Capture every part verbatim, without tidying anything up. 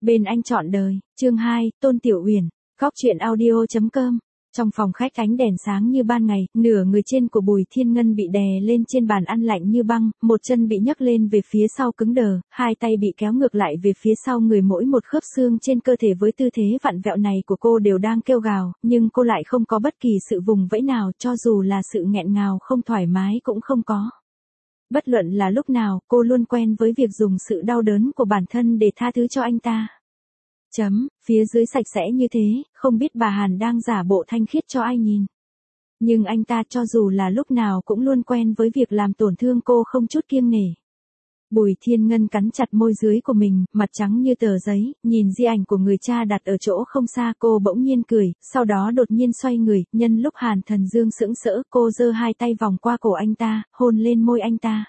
Bên anh chọn đời, chương hai, Tôn Tiểu Uyển, góc truyện audio chấm com. Trong phòng khách ánh đèn sáng như ban ngày, nửa người trên của Bùi Thiên Ngân bị đè lên trên bàn ăn lạnh như băng, một chân bị nhấc lên về phía sau cứng đờ, hai tay bị kéo ngược lại về phía sau người, mỗi một khớp xương trên cơ thể với tư thế vặn vẹo này của cô đều đang kêu gào, nhưng cô lại không có bất kỳ sự vùng vẫy nào, cho dù là sự nghẹn ngào không thoải mái cũng không có. Bất luận là lúc nào, cô luôn quen với việc dùng sự đau đớn của bản thân để tha thứ cho anh ta. Chấm, phía dưới sạch sẽ như thế, không biết bà Hàn đang giả bộ thanh khiết cho ai nhìn. Nhưng anh ta cho dù là lúc nào cũng luôn quen với việc làm tổn thương cô không chút kiêng nể. Bùi Thiên Ngân cắn chặt môi dưới của mình, mặt trắng như tờ giấy, nhìn di ảnh của người cha đặt ở chỗ không xa, cô bỗng nhiên cười, sau đó đột nhiên xoay người, nhân lúc Hàn Thần Dương sững sỡ, cô giơ hai tay vòng qua cổ anh ta, hôn lên môi anh ta.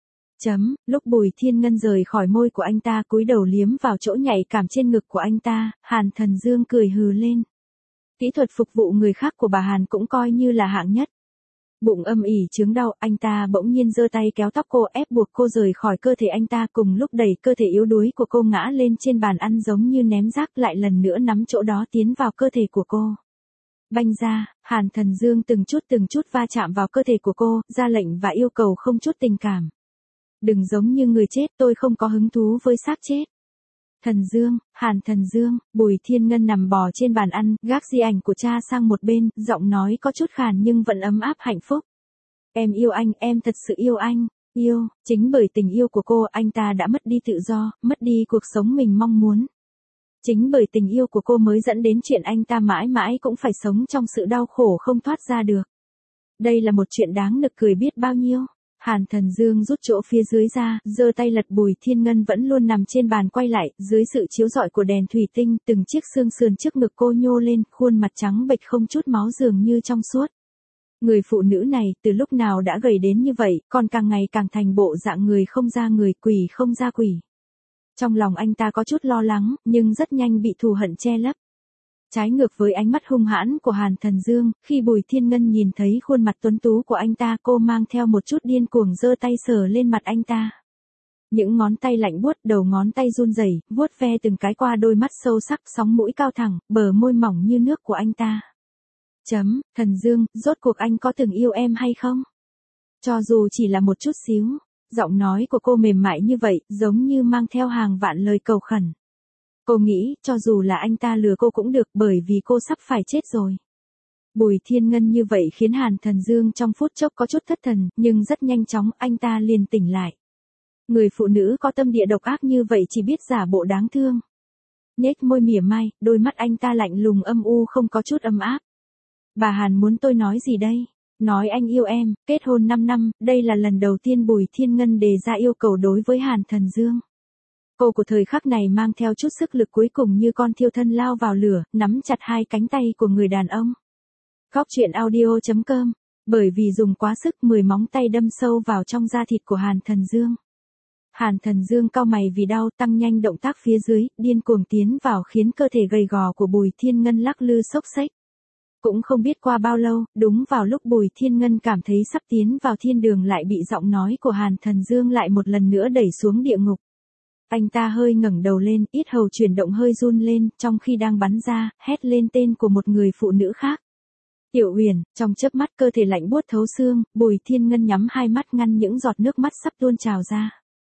Chấm, lúc Bùi Thiên Ngân rời khỏi môi của anh ta, cúi đầu liếm vào chỗ nhạy cảm trên ngực của anh ta, Hàn Thần Dương cười hừ lên. Kỹ thuật phục vụ người khác của bà Hàn cũng coi như là hạng nhất. Bụng âm ỉ chướng đau, anh ta bỗng nhiên giơ tay kéo tóc cô, ép buộc cô rời khỏi cơ thể anh ta, cùng lúc đẩy cơ thể yếu đuối của cô ngã lên trên bàn ăn giống như ném rác, lại lần nữa nắm chỗ đó tiến vào cơ thể của cô. Banh ra, Hàn Thần Dương từng chút từng chút va chạm vào cơ thể của cô, ra lệnh và yêu cầu không chút tình cảm. Đừng giống như người chết, tôi không có hứng thú với xác chết. Thần Dương, Hàn Thần Dương, Bùi Thiên Ngân nằm bò trên bàn ăn, gác di ảnh của cha sang một bên, giọng nói có chút khàn nhưng vẫn ấm áp hạnh phúc. Em yêu anh, em thật sự yêu anh, yêu, chính bởi tình yêu của cô, anh ta đã mất đi tự do, mất đi cuộc sống mình mong muốn. Chính bởi tình yêu của cô mới dẫn đến chuyện anh ta mãi mãi cũng phải sống trong sự đau khổ không thoát ra được. Đây là một chuyện đáng nực cười biết bao nhiêu. Hàn Thần Dương rút chỗ phía dưới ra, giơ tay lật Bùi Thiên Ngân vẫn luôn nằm trên bàn quay lại, dưới sự chiếu rọi của đèn thủy tinh, từng chiếc xương sườn trước ngực cô nhô lên, khuôn mặt trắng bệch không chút máu dường như trong suốt. Người phụ nữ này, từ lúc nào đã gầy đến như vậy, còn càng ngày càng thành bộ dạng người không ra người, quỷ không ra quỷ. Trong lòng anh ta có chút lo lắng, nhưng rất nhanh bị thù hận che lấp. Trái ngược với ánh mắt hung hãn của Hàn Thần Dương, khi Bùi Thiên Ngân nhìn thấy khuôn mặt tuấn tú của anh ta, cô mang theo một chút điên cuồng giơ tay sờ lên mặt anh ta. Những ngón tay lạnh buốt, đầu ngón tay run rẩy, vuốt ve từng cái qua đôi mắt sâu sắc, sóng mũi cao thẳng, bờ môi mỏng như nước của anh ta. Chấm, Thần Dương, rốt cuộc anh có từng yêu em hay không? Cho dù chỉ là một chút xíu, giọng nói của cô mềm mại như vậy, giống như mang theo hàng vạn lời cầu khẩn. Cô nghĩ, cho dù là anh ta lừa cô cũng được, bởi vì cô sắp phải chết rồi. Bùi Thiên Ngân như vậy khiến Hàn Thần Dương trong phút chốc có chút thất thần, nhưng rất nhanh chóng anh ta liền tỉnh lại. Người phụ nữ có tâm địa độc ác như vậy chỉ biết giả bộ đáng thương. Nhếch môi mỉa mai, đôi mắt anh ta lạnh lùng âm u không có chút ấm áp. Bà Hàn muốn tôi nói gì đây? Nói anh yêu em, kết hôn năm năm, đây là lần đầu tiên Bùi Thiên Ngân đề ra yêu cầu đối với Hàn Thần Dương. Cô của thời khắc này mang theo chút sức lực cuối cùng như con thiêu thân lao vào lửa, nắm chặt hai cánh tay của người đàn ông. Góc truyện audio chấm com, bởi vì dùng quá sức, mười móng tay đâm sâu vào trong da thịt của Hàn Thần Dương. Hàn Thần Dương cau mày vì đau, tăng nhanh động tác phía dưới, điên cuồng tiến vào khiến cơ thể gầy gò của Bùi Thiên Ngân lắc lư xốc xếch. Cũng không biết qua bao lâu, đúng vào lúc Bùi Thiên Ngân cảm thấy sắp tiến vào thiên đường lại bị giọng nói của Hàn Thần Dương lại một lần nữa đẩy xuống địa ngục. Anh ta hơi ngẩng đầu lên, yết hầu chuyển động hơi run lên, trong khi đang bắn ra, hét lên tên của một người phụ nữ khác. Tiểu Uyển, trong chớp mắt cơ thể lạnh buốt thấu xương, Bùi Thiên Ngân nhắm hai mắt ngăn những giọt nước mắt sắp tuôn trào ra.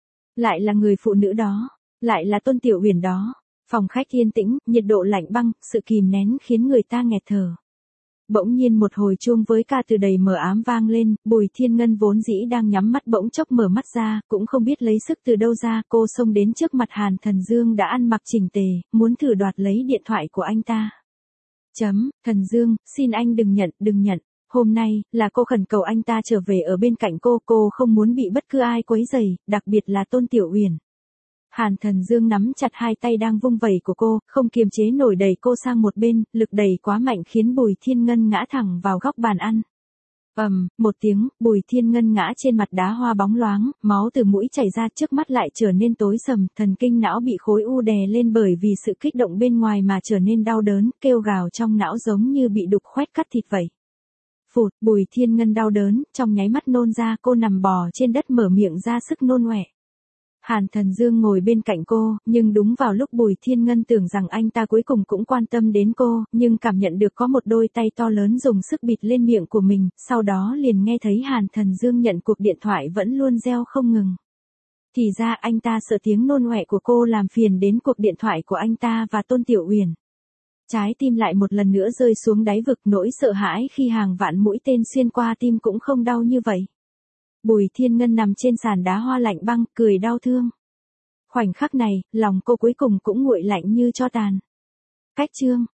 Lại là người phụ nữ đó, lại là Tôn Tiểu Uyển đó. Phòng khách yên tĩnh, nhiệt độ lạnh băng, sự kìm nén khiến người ta nghẹt thở. Bỗng nhiên một hồi chuông với ca từ đầy mờ ám vang lên, Bùi Thiên Ngân vốn dĩ đang nhắm mắt bỗng chốc mở mắt ra, cũng không biết lấy sức từ đâu ra, cô xông đến trước mặt Hàn Thần Dương đã ăn mặc chỉnh tề, muốn thử đoạt lấy điện thoại của anh ta. Chấm, Thần Dương, xin anh đừng nhận, đừng nhận. Hôm nay, là cô khẩn cầu anh ta trở về ở bên cạnh cô, cô không muốn bị bất cứ ai quấy rầy, đặc biệt là Tôn Tiểu Uyển. Hàn Thần Dương nắm chặt hai tay đang vung vẩy của cô, không kiềm chế nổi đẩy cô sang một bên, lực đẩy quá mạnh khiến Bùi Thiên Ngân ngã thẳng vào góc bàn ăn. Ầm, um, một tiếng, Bùi Thiên Ngân ngã trên mặt đá hoa bóng loáng, máu từ mũi chảy ra, trước mắt lại trở nên tối sầm, thần kinh não bị khối u đè lên bởi vì sự kích động bên ngoài mà trở nên đau đớn, kêu gào trong não giống như bị đục khoét cắt thịt vậy. Phụt, Bùi Thiên Ngân đau đớn, trong nháy mắt nôn ra, cô nằm bò trên đất mở miệng ra sức nôn ọe. Hàn Thần Dương ngồi bên cạnh cô, nhưng đúng vào lúc Bùi Thiên Ngân tưởng rằng anh ta cuối cùng cũng quan tâm đến cô, nhưng cảm nhận được có một đôi tay to lớn dùng sức bịt lên miệng của mình, sau đó liền nghe thấy Hàn Thần Dương nhận cuộc điện thoại vẫn luôn reo không ngừng. Thì ra anh ta sợ tiếng nôn ọe của cô làm phiền đến cuộc điện thoại của anh ta và Tôn Tiểu Uyển. Trái tim lại một lần nữa rơi xuống đáy vực, nỗi sợ hãi khi hàng vạn mũi tên xuyên qua tim cũng không đau như vậy. Bùi Thiên Ngân nằm trên sàn đá hoa lạnh băng, cười đau thương. Khoảnh khắc này, lòng cô cuối cùng cũng nguội lạnh như tro tàn. Cách chương